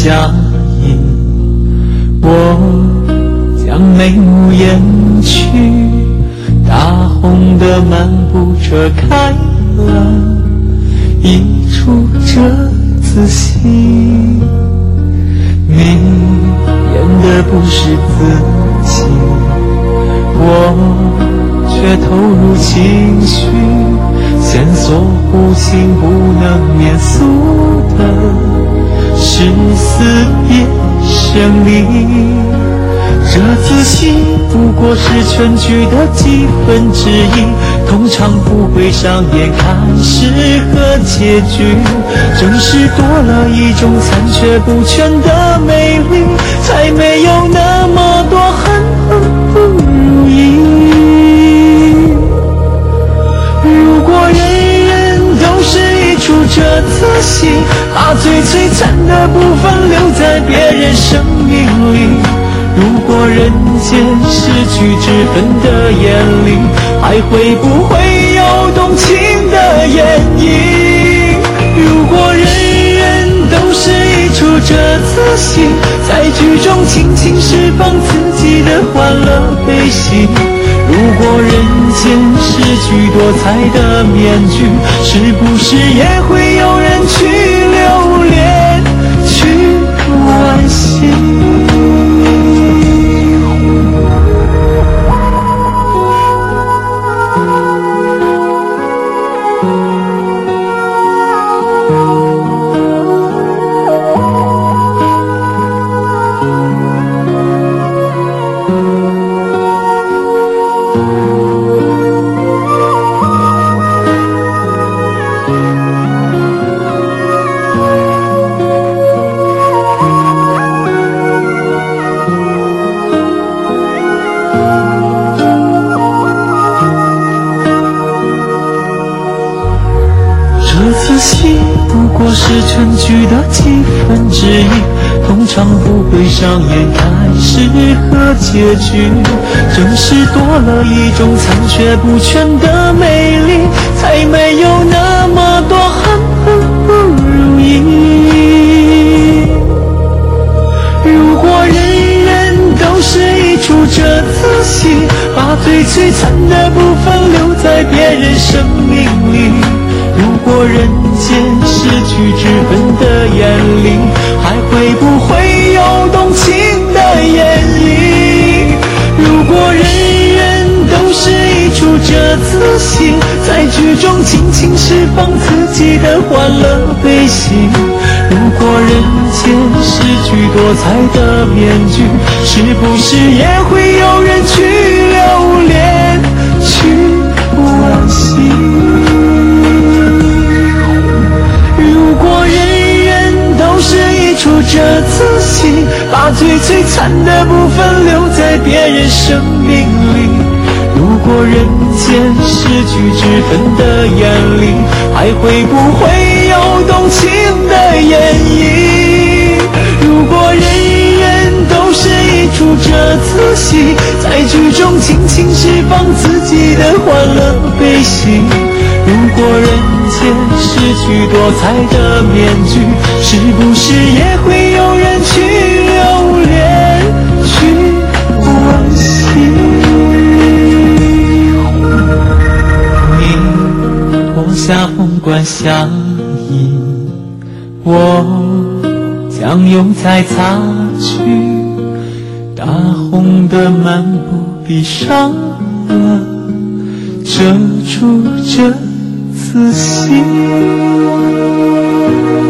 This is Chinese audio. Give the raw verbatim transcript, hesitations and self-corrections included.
相映，我将眉目掩去，大红的漫步遮开了一出这自信。你演的不是自己，我却投入情绪，线索无情不能免俗的是死也胜利。这自信不过是全剧的几分之一，通常不会上演开始和结局。正是多了一种残缺不全的美丽，才没有那么多恨和不如意。如果人人都是一出这次戏，把最璀璨的部分留在别人生命里，如果人间失去之分的眼里，还会不会有动情的演绎？如果人人都是一出这次戏，在剧中尽情释放自己的欢乐悲喜，如果人间失去多彩的面具，是不是也会有人去留恋，去惋惜？是全剧的几分之一，通常不会上演开始和结局。正是多了一种残缺不全的美丽，才没有那么多恨和不如意。如果人人都是一出这次戏，把最璀璨的部分留在别人生命里，如果人间失去之分的眼里，还会不会有动情的演绎？如果人人都是一出这次戏，在剧中尽情释放自己的欢乐悲喜，如果人间失去多彩的面具，是不是也会有人去留恋，去惋惜？这次戏把最璀璨的部分留在别人生命里，如果人间失去之分的眼里，还会不会有动情的演绎？如果人人都是一出这次戏，在剧中尽情释放自己的欢乐悲喜，如果人间失去多彩的面具，是不是也会有人去留恋，去惋惜？你脱下红冠相依，我将用彩擦去，大红的漫步闭上了遮住这自信。